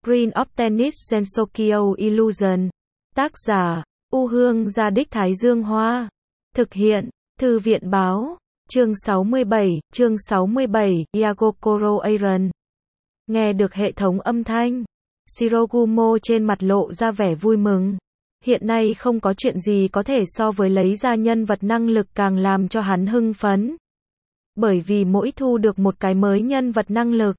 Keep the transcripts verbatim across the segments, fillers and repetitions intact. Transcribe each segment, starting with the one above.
Prince of Tennis Gensokyo Illusion. Tác giả, U Hương Gia Đích Thái Dương Hoa. Thực hiện, Thư viện Báo. Chương sáu mươi bảy, chương sáu mươi bảy, Yagokoro Aaron. Nghe được hệ thống âm thanh, Shirogumo trên mặt lộ ra vẻ vui mừng. Hiện nay không có chuyện gì có thể so với lấy ra nhân vật năng lực càng làm cho hắn hưng phấn. Bởi vì mỗi thu được một cái mới nhân vật năng lực,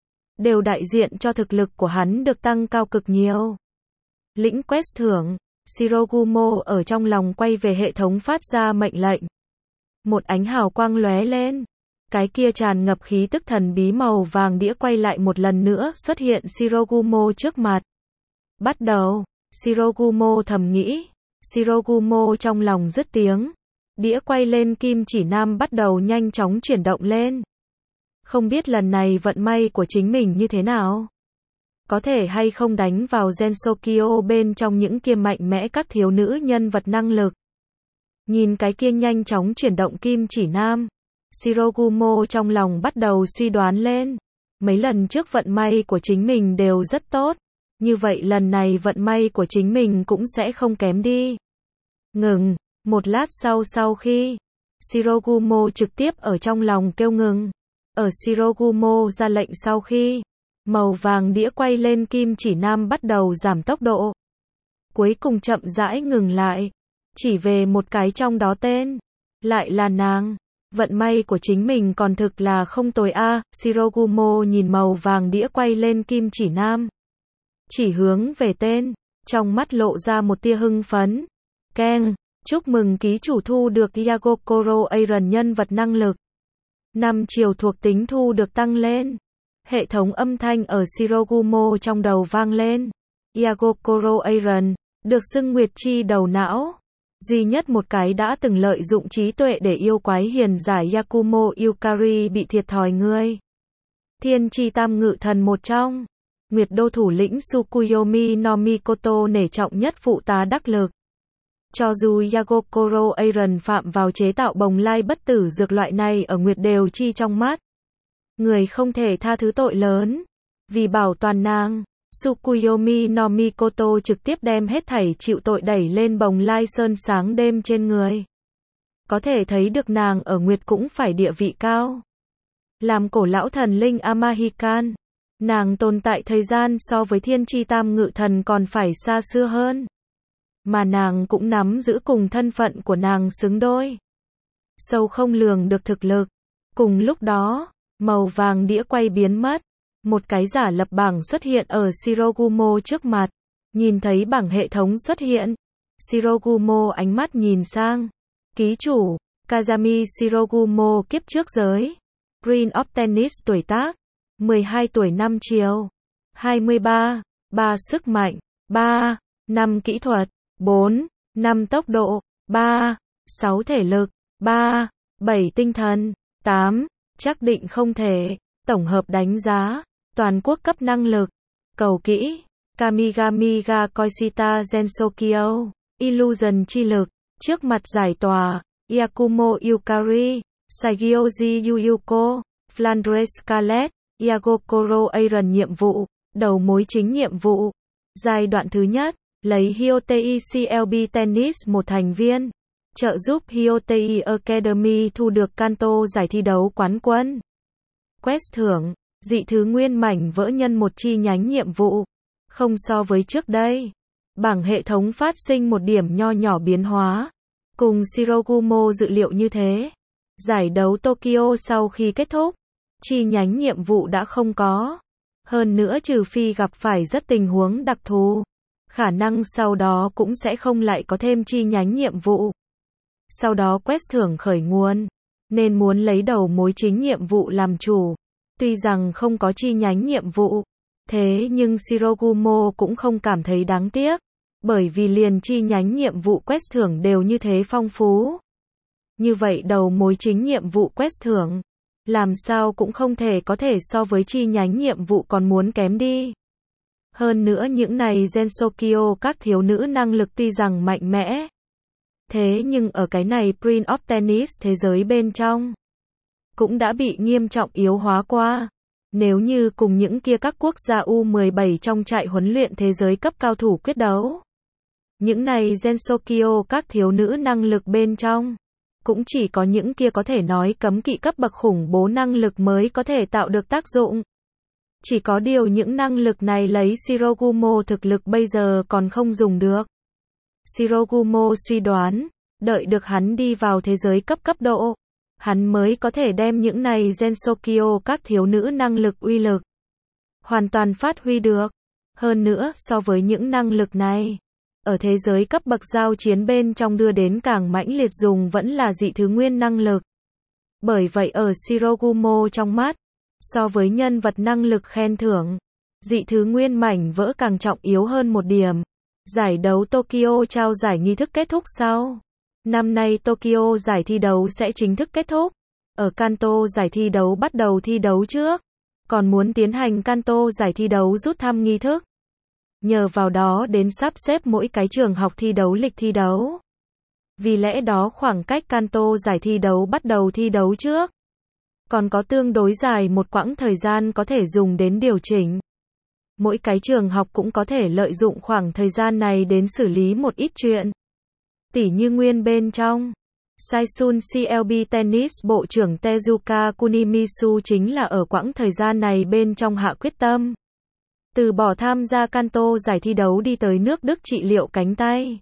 đều đại diện cho thực lực của hắn được tăng cao cực nhiều. Lĩnh quest thưởng, Shirogumo ở trong lòng quay về hệ thống phát ra mệnh lệnh. Một ánh hào quang lóe lên. Cái kia tràn ngập khí tức thần bí màu vàng đĩa quay lại một lần nữa xuất hiện Shirogumo trước mặt. Bắt đầu, Shirogumo thầm nghĩ. Shirogumo trong lòng dứt tiếng. Đĩa quay lên kim chỉ nam bắt đầu nhanh chóng chuyển động lên. Không biết lần này vận may của chính mình như thế nào? Có thể hay không đánh vào Gensokyo bên trong những kia mạnh mẽ các thiếu nữ nhân vật năng lực. Nhìn cái kia nhanh chóng chuyển động kim chỉ nam, Shirogumo trong lòng bắt đầu suy đoán lên. Mấy lần trước vận may của chính mình đều rất tốt, như vậy lần này vận may của chính mình cũng sẽ không kém đi. Ngừng, một lát sau sau khi Shirogumo trực tiếp ở trong lòng kêu ngừng. Ở Shirogumo ra lệnh sau khi màu vàng đĩa quay lên kim chỉ nam bắt đầu giảm tốc độ. Cuối cùng chậm rãi ngừng lại. Chỉ về một cái trong đó tên. Lại là nàng. Vận may của chính mình còn thực là không tồi a. À. Shirogumo nhìn màu vàng đĩa quay lên kim chỉ nam. Chỉ hướng về tên. Trong mắt lộ ra một tia hưng phấn. Keng. Chúc mừng ký chủ thu được Yagokoro Aaron nhân vật năng lực. Năm chiều thuộc tính thu được tăng lên. Hệ thống âm thanh ở Shirogumo trong đầu vang lên. Yagokoro Aaron, được xưng Nguyệt Chi đầu não. Duy nhất một cái đã từng lợi dụng trí tuệ để yêu quái hiền giải Yakumo Yukari bị thiệt thòi ngươi. Thiên Chi Tam Ngự Thần một trong. Nguyệt Đô thủ lĩnh Tsukuyomi no Mikoto nể trọng nhất phụ tá đắc lực. Cho dù Yagokoro Aaron phạm vào chế tạo bồng lai bất tử dược loại này ở Nguyệt đều chi trong mắt. Người không thể tha thứ tội lớn. Vì bảo toàn nàng, Tsukuyomi no Mikoto trực tiếp đem hết thảy chịu tội đẩy lên bồng lai sơn sáng đêm trên người. Có thể thấy được nàng ở Nguyệt cũng phải địa vị cao. Làm cổ lão thần linh Amahikan, nàng tồn tại thời gian so với Thiên Chi Tam Ngự Thần còn phải xa xưa hơn. Mà nàng cũng nắm giữ cùng thân phận của nàng xứng đôi. Sâu không lường được thực lực. Cùng lúc đó, màu vàng đĩa quay biến mất. Một cái giả lập bảng xuất hiện ở Shirogumo trước mặt. Nhìn thấy bảng hệ thống xuất hiện. Shirogumo ánh mắt nhìn sang. Ký chủ, Kazami Shirogumo kiếp trước giới. Prince of Tennis tuổi tác. mười hai tuổi năm chiều. hai mươi ba. ba sức mạnh. ba. năm kỹ thuật. bốn. năm tốc độ. ba. sáu thể lực. ba. bảy tinh thần. tám. Chắc định không thể. Tổng hợp đánh giá. Toàn quốc cấp năng lực. Cầu kỹ. Kamigami ga Koishita Gensokyo. Illusion chi lực. Trước mặt giải tỏa. Yakumo Yukari. Saigyoji Yuyuko. Flandre Scarlet. Yagokoro Aaron nhiệm vụ. Đầu mối chính nhiệm vụ. Giai đoạn thứ nhất. Lấy Hyotei xê lờ bê Tennis một thành viên. Trợ giúp Hyotei Academy thu được Kanto giải thi đấu quán quân. Quest thưởng. Dị thứ nguyên mảnh vỡ nhân một chi nhánh nhiệm vụ. Không so với trước đây. Bảng hệ thống phát sinh một điểm nho nhỏ biến hóa. Cùng Shirogumo dự liệu như thế. Giải đấu Tokyo sau khi kết thúc. Chi nhánh nhiệm vụ đã không có. Hơn nữa trừ phi gặp phải rất tình huống đặc thù. Khả năng sau đó cũng sẽ không lại có thêm chi nhánh nhiệm vụ. Sau đó quest thưởng khởi nguồn. Nên muốn lấy đầu mối chính nhiệm vụ làm chủ. Tuy rằng không có chi nhánh nhiệm vụ. Thế nhưng Shirogumo cũng không cảm thấy đáng tiếc. Bởi vì liền chi nhánh nhiệm vụ quest thưởng đều như thế phong phú. Như vậy đầu mối chính nhiệm vụ quest thưởng. Làm sao cũng không thể có thể so với chi nhánh nhiệm vụ còn muốn kém đi. Hơn nữa những này Gensokyo các thiếu nữ năng lực tuy rằng mạnh mẽ. Thế nhưng ở cái này Prince of Tennis thế giới bên trong. Cũng đã bị nghiêm trọng yếu hóa qua. Nếu như cùng những kia các quốc gia U mười bảy trong trại huấn luyện thế giới cấp cao thủ quyết đấu, những này Gensokyo các thiếu nữ năng lực bên trong, cũng chỉ có những kia có thể nói cấm kỵ cấp bậc khủng bố năng lực mới có thể tạo được tác dụng. Chỉ có điều những năng lực này lấy Shirogumo thực lực bây giờ còn không dùng được. Shirogumo suy đoán, đợi được hắn đi vào thế giới cấp cấp độ, hắn mới có thể đem những này Gensokyo các thiếu nữ năng lực uy lực hoàn toàn phát huy được. Hơn nữa, so với những năng lực này, ở thế giới cấp bậc giao chiến bên trong đưa đến càng mãnh liệt dùng vẫn là dị thứ nguyên năng lực. Bởi vậy ở Shirogumo trong mắt, so với nhân vật năng lực khen thưởng, dị thứ nguyên mảnh vỡ càng trọng yếu hơn một điểm. Giải đấu Tokyo trao giải nghi thức kết thúc sau. Năm nay Tokyo giải thi đấu sẽ chính thức kết thúc. Ở Kanto giải thi đấu bắt đầu thi đấu trước, còn muốn tiến hành Kanto giải thi đấu rút thăm nghi thức. Nhờ vào đó đến sắp xếp mỗi cái trường học thi đấu lịch thi đấu. Vì lẽ đó khoảng cách Kanto giải thi đấu bắt đầu thi đấu trước, còn có tương đối dài một quãng thời gian có thể dùng đến điều chỉnh. Mỗi cái trường học cũng có thể lợi dụng khoảng thời gian này đến xử lý một ít chuyện. Tỉ như nguyên bên trong, Saisun xê lờ bê Tennis Bộ trưởng Tezuka Kunimisu chính là ở quãng thời gian này bên trong hạ quyết tâm từ bỏ tham gia Kanto giải thi đấu đi tới nước Đức trị liệu cánh tay.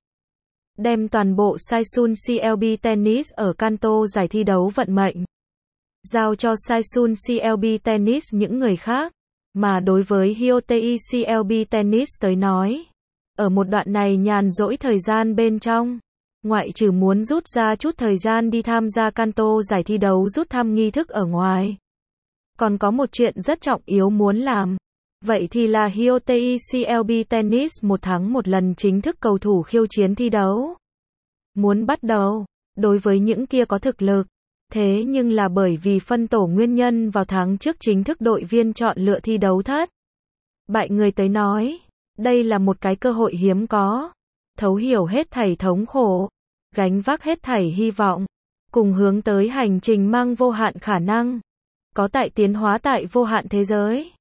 Đem toàn bộ Saisun xê lờ bê Tennis ở Kanto giải thi đấu vận mệnh giao cho Saisun xê lờ bê Tennis những người khác. Mà đối với Hyotei xê lờ bê Tennis tới nói, ở một đoạn này nhàn rỗi thời gian bên trong, ngoại trừ muốn rút ra chút thời gian đi tham gia Kanto giải thi đấu rút thăm nghi thức ở ngoài, còn có một chuyện rất trọng yếu muốn làm. Vậy thì là Hyotei xê lờ bê Tennis một tháng một lần chính thức cầu thủ khiêu chiến thi đấu. Muốn bắt đầu, đối với những kia có thực lực. Thế nhưng là bởi vì phân tổ nguyên nhân vào tháng trước chính thức đội viên chọn lựa thi đấu thất bại người tới nói, đây là một cái cơ hội hiếm có. Thấu hiểu hết thảy thống khổ, gánh vác hết thảy hy vọng, cùng hướng tới hành trình mang vô hạn khả năng, có tại tiến hóa tại vô hạn thế giới.